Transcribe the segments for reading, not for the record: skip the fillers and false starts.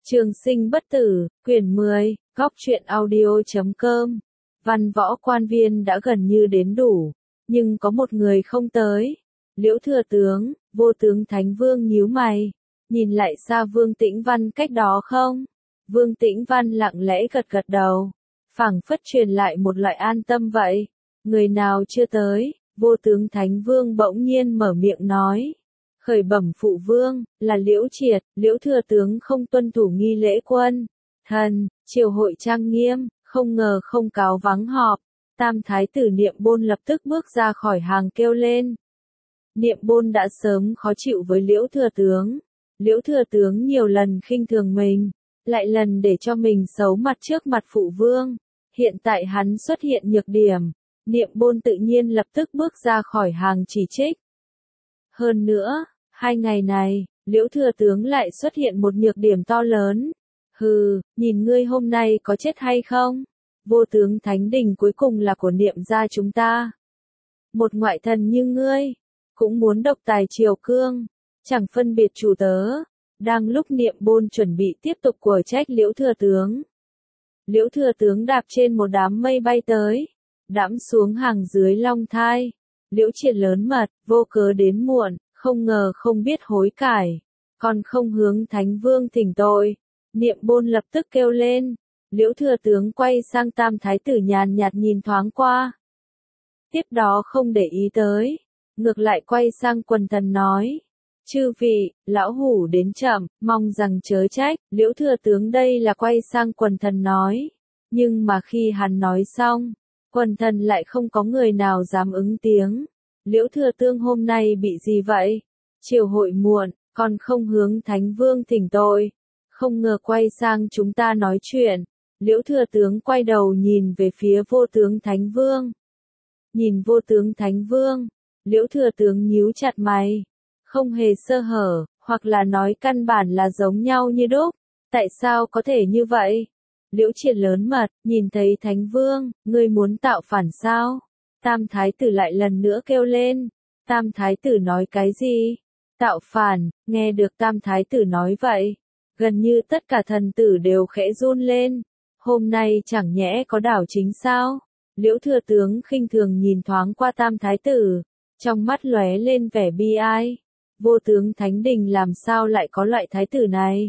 Trường sinh bất tử, quyển 10, góc truyện audio.com. Văn võ quan viên đã gần như đến đủ, nhưng có một người không tới. Liễu thừa tướng, vô tướng Thánh Vương nhíu mày, nhìn lại xa Vương Tĩnh Văn cách đó không? Vương Tĩnh Văn lặng lẽ gật gật đầu, phảng phất truyền lại một loại an tâm vậy. Người nào chưa tới? Vô tướng Thánh Vương bỗng nhiên mở miệng nói. Khởi bẩm phụ vương, là Liễu Triệt, Liễu thừa tướng không tuân thủ nghi lễ quân. Thần, triều hội trang nghiêm, không ngờ không cáo vắng họp. Tam thái tử Niệm Bôn lập tức bước ra khỏi hàng kêu lên. Niệm Bôn đã sớm khó chịu với Liễu thừa tướng. Liễu thừa tướng nhiều lần khinh thường mình, lại lần để cho mình xấu mặt trước mặt phụ vương. Hiện tại hắn xuất hiện nhược điểm, Niệm Bôn tự nhiên lập tức bước ra khỏi hàng chỉ trích. Hơn nữa, 2 ngày này, Liễu thừa tướng lại xuất hiện một nhược điểm to lớn. Hừ, nhìn ngươi hôm nay có chết hay không? Vô tướng Thánh Đình cuối cùng là của Niệm gia chúng ta. Một ngoại thần như ngươi, cũng muốn độc tài triều cương, chẳng phân biệt chủ tớ. Đang lúc Niệm Bôn chuẩn bị tiếp tục quở trách Liễu thừa tướng. Liễu thừa tướng đạp trên một đám mây bay tới, đãng xuống hàng dưới Long Thai. Liễu Triệt lớn mật, vô cớ đến muộn, không ngờ không biết hối cải, còn không hướng Thánh Vương thỉnh tội. Niệm Bôn lập tức kêu lên. Liễu thừa tướng quay sang Tam thái tử nhàn nhạt nhìn thoáng qua, tiếp đó không để ý tới, ngược lại quay sang quần thần nói. Chư vị, lão hủ đến chậm, mong rằng chớ trách. Liễu thừa tướng đây là quay sang quần thần nói, nhưng mà khi hắn nói xong, quần thần lại không có người nào dám ứng tiếng. Liễu thừa tướng hôm nay bị gì vậy? Triều hội muộn, còn không hướng Thánh Vương thỉnh tội, không ngờ quay sang chúng ta nói chuyện. Liễu thừa tướng quay đầu nhìn về phía vô tướng Thánh Vương. Nhìn vô tướng Thánh Vương, Liễu thừa tướng nhíu chặt mày, không hề sơ hở, hoặc là nói căn bản là giống nhau như đúc. Tại sao có thể như vậy? Liễu Triệt lớn mật, nhìn thấy Thánh Vương, ngươi muốn tạo phản sao? Tam thái tử lại lần nữa kêu lên. Tam thái tử nói cái gì? Tạo phản. Nghe được tam thái tử nói vậy, gần như tất cả thần tử đều khẽ run lên. Hôm nay chẳng nhẽ có đảo chính sao? Liễu thừa tướng khinh thường nhìn thoáng qua tam thái tử, trong mắt lóe lên vẻ bi ai. Vô tướng Thánh Đình làm sao lại có loại thái tử này?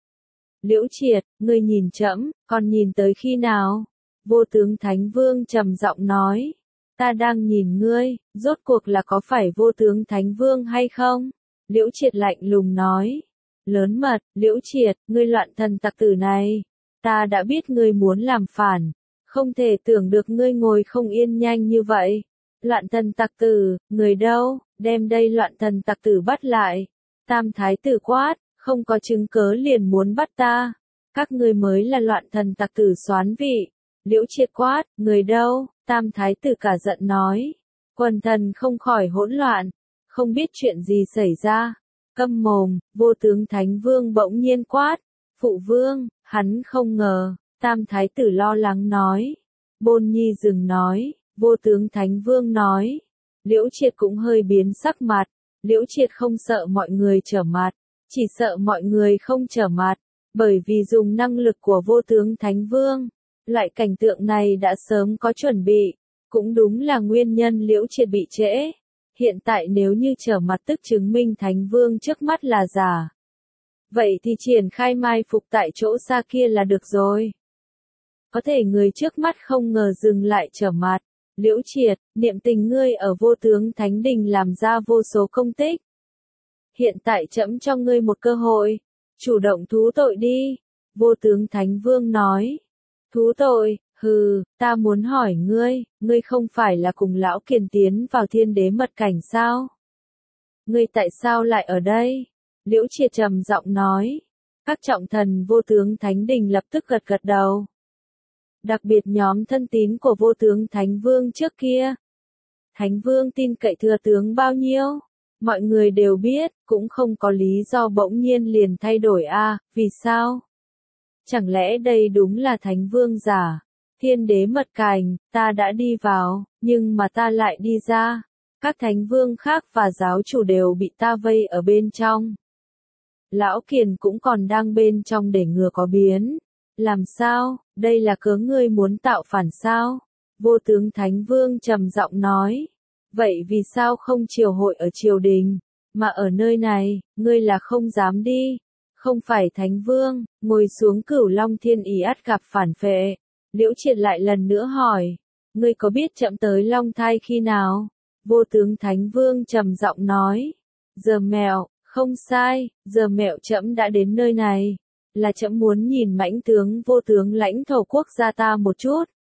Liễu Triệt, ngươi nhìn trẫm, còn nhìn tới khi nào? Vô tướng Thánh Vương trầm giọng nói. Ta đang nhìn ngươi, rốt cuộc là có phải vô tướng Thánh Vương hay không? Liễu Triệt lạnh lùng nói. Lớn mật, Liễu Triệt, ngươi loạn thần tặc tử này. Ta đã biết ngươi muốn làm phản, không thể tưởng được ngươi ngồi không yên nhanh như vậy. Loạn thần tặc tử, người đâu, đem đây loạn thần tặc tử bắt lại. Tam thái tử quát, không có chứng cớ liền muốn bắt ta. Các ngươi mới là loạn thần tặc tử soán vị. Liễu Triệt quát, người đâu? Tam thái tử cả giận nói. Quần thần không khỏi hỗn loạn, không biết chuyện gì xảy ra. Câm mồm, vô tướng Thánh Vương bỗng nhiên quát. Phụ vương, hắn không ngờ. Tam thái tử lo lắng nói. Bôn Nhi dừng nói. Vô tướng Thánh Vương nói. Liễu Triệt cũng hơi biến sắc mặt. Liễu Triệt không sợ mọi người trở mặt, chỉ sợ mọi người không trở mặt, bởi vì dùng năng lực của vô tướng Thánh Vương. Loại cảnh tượng này đã sớm có chuẩn bị, cũng đúng là nguyên nhân Liễu Triệt bị trễ. Hiện tại nếu như trở mặt tức chứng minh Thánh Vương trước mắt là giả. Vậy thì triển khai mai phục tại chỗ xa kia là được rồi. Có thể người trước mắt không ngờ dừng lại trở mặt. Liễu Triệt, niệm tình ngươi ở vô tướng Thánh Đình làm ra vô số công tích. Hiện tại trẫm cho ngươi một cơ hội, chủ động thú tội đi. Vô tướng Thánh Vương nói. Thú tội, hừ, ta muốn hỏi ngươi không phải là cùng lão Kiền tiến vào Thiên Đế mật cảnh sao? Ngươi tại sao lại ở đây? Liễu Triệt trầm giọng nói. Các trọng thần vô tướng Thánh Đình lập tức gật gật đầu. Đặc biệt nhóm thân tín của vô tướng Thánh Vương trước kia. Thánh Vương tin cậy thừa tướng bao nhiêu? Mọi người đều biết, cũng không có lý do bỗng nhiên liền thay đổi vì sao? Chẳng lẽ đây đúng là Thánh Vương giả? Thiên Đế mật cảnh, ta đã đi vào, nhưng mà ta lại đi ra. Các Thánh Vương khác và giáo chủ đều bị ta vây ở bên trong. Lão Kiền cũng còn đang bên trong để ngừa có biến. Làm sao, đây là cớ ngươi muốn tạo phản sao? Vô tướng Thánh Vương trầm giọng nói. Vậy vì sao không triều hội ở triều đình, mà ở nơi này, ngươi là không dám đi? Không phải Thánh Vương, ngồi xuống Cửu Long Thiên Ý ắt gặp phản phệ. Liễu Triệt lại lần nữa hỏi, ngươi có biết trẫm tới Long Thai khi nào? Vô tướng Thánh Vương trầm giọng nói, giờ mẹo, không sai, giờ mẹo trẫm đã đến nơi này, là trẫm muốn nhìn mãnh tướng vô tướng lãnh thổ quốc gia ta một chút.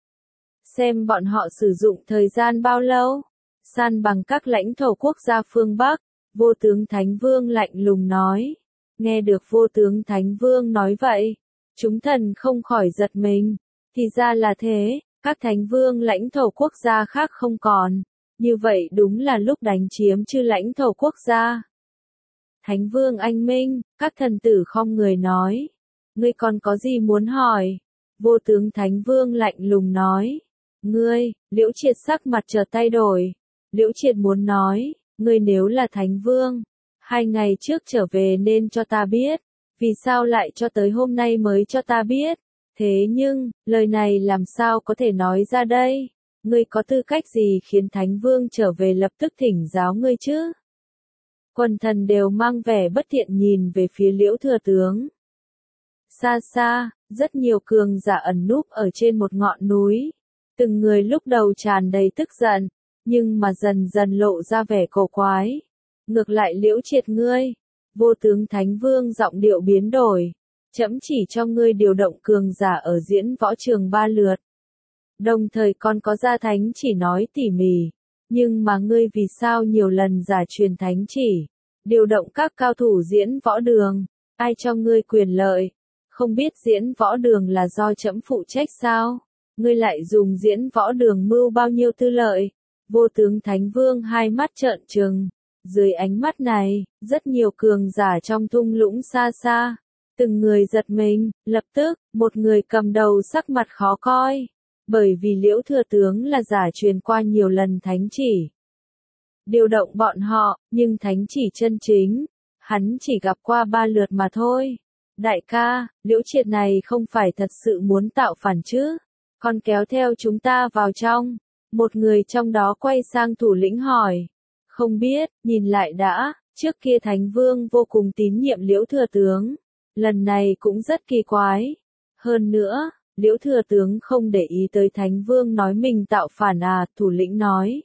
Xem bọn họ sử dụng thời gian bao lâu, san bằng các lãnh thổ quốc gia phương Bắc. Vô tướng Thánh Vương lạnh lùng nói. Nghe được vô tướng Thánh Vương nói vậy, chúng thần không khỏi giật mình. Thì ra là thế, các thánh vương lãnh thổ quốc gia khác không còn. Như vậy đúng là lúc đánh chiếm chư lãnh thổ quốc gia. Thánh Vương anh minh, các thần tử khom người nói. Ngươi còn có gì muốn hỏi? Vô tướng Thánh Vương lạnh lùng nói. Ngươi, Liễu Triệt sắc mặt chợt thay đổi. Liễu Triệt muốn nói, ngươi nếu là Thánh Vương, 2 ngày trước trở về nên cho ta biết. Vì sao lại cho tới hôm nay mới cho ta biết? Thế nhưng, lời này làm sao có thể nói ra đây? Ngươi có tư cách gì khiến Thánh Vương trở về lập tức thỉnh giáo ngươi chứ? Quần thần đều mang vẻ bất thiện nhìn về phía Liễu Thừa Tướng. Xa xa, rất nhiều cường giả ẩn núp ở trên một ngọn núi. Từng người lúc đầu tràn đầy tức giận, nhưng mà dần dần lộ ra vẻ cổ quái. Ngược lại Liễu Triệt ngươi, vô tướng Thánh Vương giọng điệu biến đổi. Trẫm chỉ cho ngươi điều động cường giả ở diễn võ trường 3 lượt. Đồng thời còn có gia thánh chỉ nói tỉ mỉ. Nhưng mà ngươi vì sao nhiều lần giả truyền thánh chỉ, điều động các cao thủ diễn võ đường, ai cho ngươi quyền lợi? Không biết diễn võ đường là do trẫm phụ trách sao? Ngươi lại dùng diễn võ đường mưu bao nhiêu tư lợi? Vô tướng Thánh Vương hai mắt trợn trừng. Dưới ánh mắt này, rất nhiều cường giả trong thung lũng xa xa. Từng người giật mình, lập tức, một người cầm đầu sắc mặt khó coi. Bởi vì Liễu Thừa Tướng là giả truyền qua nhiều lần thánh chỉ. Điều động bọn họ, nhưng thánh chỉ chân chính, hắn chỉ gặp qua 3 lượt mà thôi. Đại ca, Liễu Triệt này không phải thật sự muốn tạo phản chứ? Còn kéo theo chúng ta vào trong. Một người trong đó quay sang thủ lĩnh hỏi. Không biết, nhìn lại đã, trước kia Thánh Vương vô cùng tín nhiệm Liễu Thừa Tướng. Lần này cũng rất kỳ quái. Hơn nữa, Liễu Thừa Tướng không để ý tới Thánh Vương nói mình tạo phản à, thủ lĩnh nói.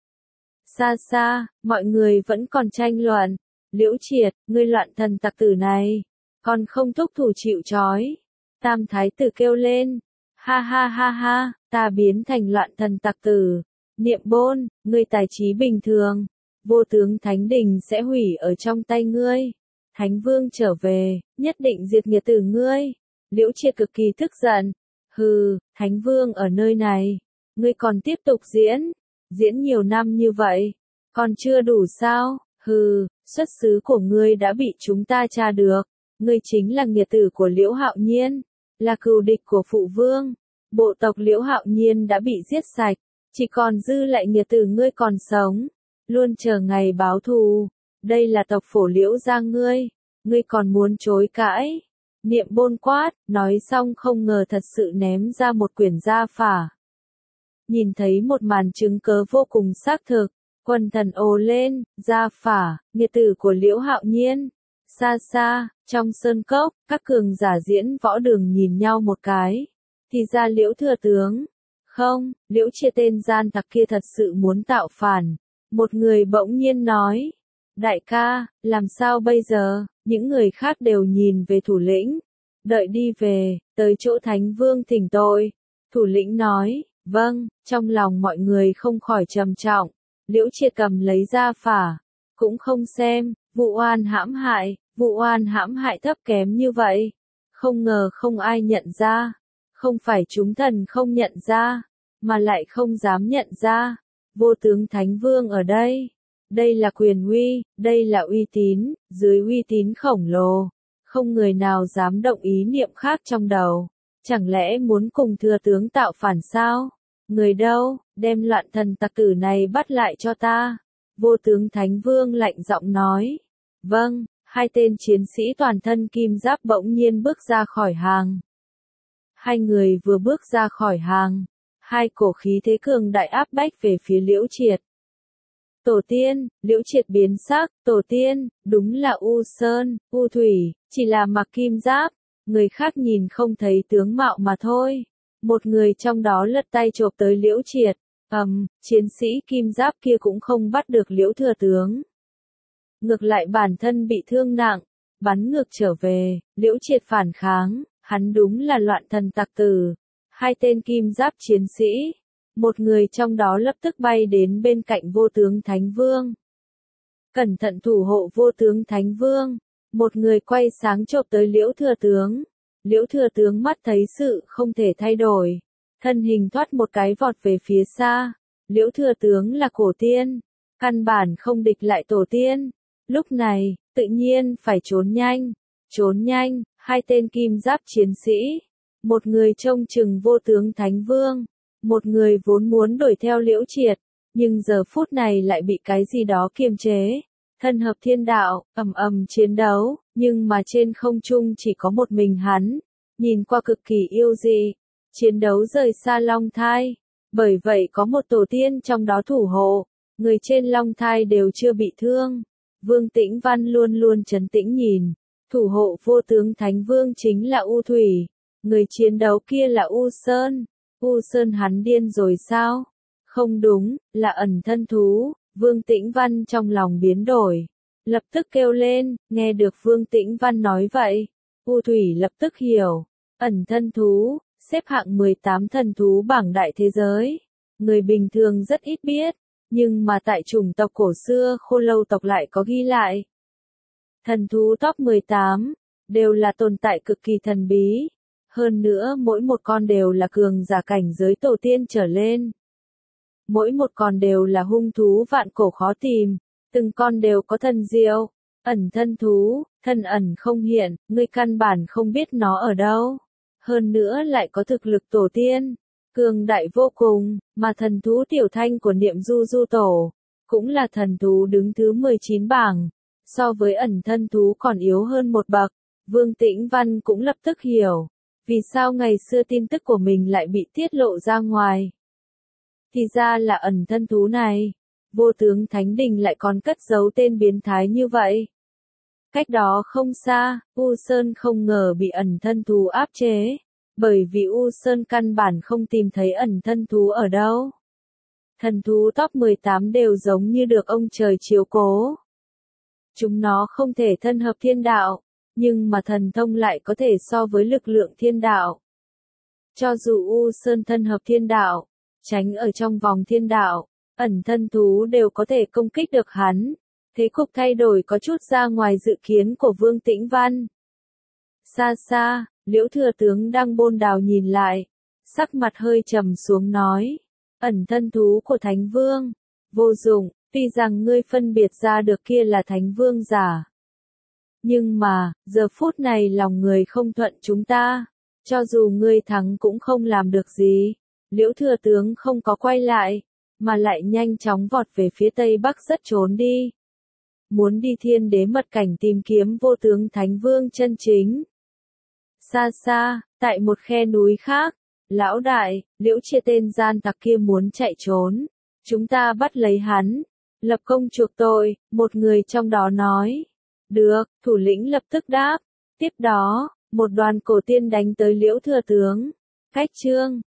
Xa xa, mọi người vẫn còn tranh luận. Liễu Triệt, ngươi loạn thần tặc tử này, còn không thúc thủ chịu trói. Tam Thái tử kêu lên. Ha ha ha ha, ta biến thành loạn thần tặc tử. Niệm Bôn, ngươi tài trí bình thường. Vô tướng Thánh Đình sẽ hủy ở trong tay ngươi. Thánh Vương trở về, nhất định diệt nghiệt tử ngươi. Liễu Triệt cực kỳ tức giận. Hừ, Thánh Vương ở nơi này. Ngươi còn tiếp tục diễn. Diễn nhiều năm như vậy. Còn chưa đủ sao? Hừ, xuất xứ của ngươi đã bị chúng ta tra được. Ngươi chính là nghiệt tử của Liễu Hạo Nhiên. Là cừu địch của Phụ Vương. Bộ tộc Liễu Hạo Nhiên đã bị giết sạch. Chỉ còn dư lại nghiệt tử ngươi còn sống. Luôn chờ ngày báo thù. Đây là tộc phổ Liễu gia ngươi. Ngươi còn muốn chối cãi? Niệm Bôn quát, nói xong không ngờ thật sự ném ra một quyển gia phả. Nhìn thấy một màn chứng cớ vô cùng xác thực, quần thần ồ lên, gia phả, nghiệt tử của Liễu Hạo Nhiên. Xa xa, trong sơn cốc, các cường giả diễn võ đường nhìn nhau một cái. Thì ra Liễu Thừa Tướng. Không, Liễu Triệt tên gian tặc kia thật sự muốn tạo phản. Một người bỗng nhiên nói. Đại ca, làm sao bây giờ? Những người khác đều nhìn về thủ lĩnh. Đợi đi về, tới chỗ Thánh Vương thỉnh tội. Thủ lĩnh nói, vâng, trong lòng mọi người không khỏi trầm trọng. Liễu Triệt cầm lấy gia phả. Cũng không xem, vụ oan hãm hại thấp kém như vậy. Không ngờ không ai nhận ra. Không phải chúng thần không nhận ra, mà lại không dám nhận ra. Vô tướng Thánh Vương ở đây. Đây là quyền uy, đây là uy tín, dưới uy tín khổng lồ. Không người nào dám động ý niệm khác trong đầu. Chẳng lẽ muốn cùng thừa tướng tạo phản sao? Người đâu, đem loạn thần tặc tử này bắt lại cho ta. Vô tướng Thánh Vương lạnh giọng nói. Vâng, Hai tên chiến sĩ toàn thân kim giáp bỗng nhiên bước ra khỏi hàng. Hai người vừa bước ra khỏi hàng, hai cổ khí thế cường đại áp bách về phía Liễu Triệt. Tổ tiên, Liễu Triệt biến sắc, tổ tiên, đúng là U Sơn, U Thủy, chỉ là mặc kim giáp, người khác nhìn không thấy tướng mạo mà thôi. Một người trong đó lật tay chộp tới Liễu Triệt, chiến sĩ kim giáp kia cũng không bắt được Liễu thừa tướng. Ngược lại bản thân bị thương nặng, bắn ngược trở về, Liễu Triệt phản kháng, hắn đúng là loạn thần tặc tử. Hai tên kim giáp chiến sĩ, một người trong đó lập tức bay đến bên cạnh vô tướng Thánh Vương. Cẩn thận thủ hộ vô tướng Thánh Vương, một người quay sáng chộp tới Liễu thừa tướng. Liễu thừa tướng mắt thấy sự không thể thay đổi, thân hình thoát một cái vọt về phía xa. Liễu thừa tướng là cổ tiên, căn bản không địch lại tổ tiên. Lúc này, tự nhiên phải trốn nhanh. Trốn nhanh, hai tên kim giáp chiến sĩ. Một người trông chừng vô tướng Thánh Vương. Một người vốn muốn đuổi theo Liễu Triệt. Nhưng giờ phút này lại bị cái gì đó kiềm chế. Thân hợp thiên đạo, ầm ầm chiến đấu. Nhưng mà trên không trung chỉ có một mình hắn. Nhìn qua cực kỳ yêu dị. Chiến đấu rời xa Long Thai. Bởi vậy có một tổ tiên trong đó thủ hộ. Người trên Long Thai đều chưa bị thương. Vương Tĩnh Văn luôn luôn trấn tĩnh nhìn. Thủ hộ vô tướng Thánh Vương chính là U Thủy. Người chiến đấu kia là U Sơn. U Sơn hắn điên rồi sao? Không đúng, là ẩn thân thú. Vương Tĩnh Văn trong lòng biến đổi. Lập tức kêu lên, nghe được Vương Tĩnh Văn nói vậy. U Thủy lập tức hiểu. Ẩn thân thú, xếp hạng 18 thần thú bảng đại thế giới. Người bình thường rất ít biết. Nhưng mà tại chủng tộc cổ xưa Khô Lâu tộc lại có ghi lại. Thần thú top 18, đều là tồn tại cực kỳ thần bí. Hơn nữa mỗi một con đều là cường giả cảnh giới tổ tiên trở lên. Mỗi một con đều là hung thú vạn cổ khó tìm, từng con đều có thần diệu. Ẩn thân thú, thân ẩn không hiện, ngươi căn bản không biết nó ở đâu. Hơn nữa lại có thực lực tổ tiên. Cường đại vô cùng, mà thần thú tiểu thanh của Niệm Du Du Tổ, cũng là thần thú đứng thứ 19 bảng, so với ẩn thân thú còn yếu hơn một bậc. Vương Tĩnh Văn cũng lập tức hiểu, vì sao ngày xưa tin tức của mình lại bị tiết lộ ra ngoài. Thì ra là ẩn thân thú này, vô tướng Thánh Đình lại còn cất giấu tên biến thái như vậy. Cách đó không xa, U Sơn không ngờ bị ẩn thân thú áp chế. Bởi vì U Sơn căn bản không tìm thấy ẩn thân thú ở đâu. Thần thú top 18 đều giống như được ông trời chiếu cố. Chúng nó không thể thân hợp thiên đạo, nhưng mà thần thông lại có thể so với lực lượng thiên đạo. Cho dù U Sơn thân hợp thiên đạo, tránh ở trong vòng thiên đạo, ẩn thân thú đều có thể công kích được hắn. Thế cục thay đổi có chút ra ngoài dự kiến của Vương Tĩnh Văn. Xa xa, Liễu thừa tướng đang bôn đào nhìn lại, sắc mặt hơi trầm xuống nói, ẩn thân thú của Thánh Vương, vô dụng, tuy rằng ngươi phân biệt ra được kia là Thánh Vương giả. Nhưng mà, giờ phút này lòng người không thuận chúng ta, cho dù ngươi thắng cũng không làm được gì. Liễu thừa tướng không có quay lại, mà lại nhanh chóng vọt về phía tây bắc rất trốn đi. Muốn đi Thiên Đế mật cảnh tìm kiếm vô tướng Thánh Vương chân chính. Xa xa, tại một khe núi khác, lão đại, Liễu Triệt tên gian tặc kia muốn chạy trốn. Chúng ta bắt lấy hắn, lập công chuộc tội, một người trong đó nói. Được, thủ lĩnh lập tức đáp. Tiếp đó, một đoàn cổ tiên đánh tới Liễu thừa tướng. Cách chương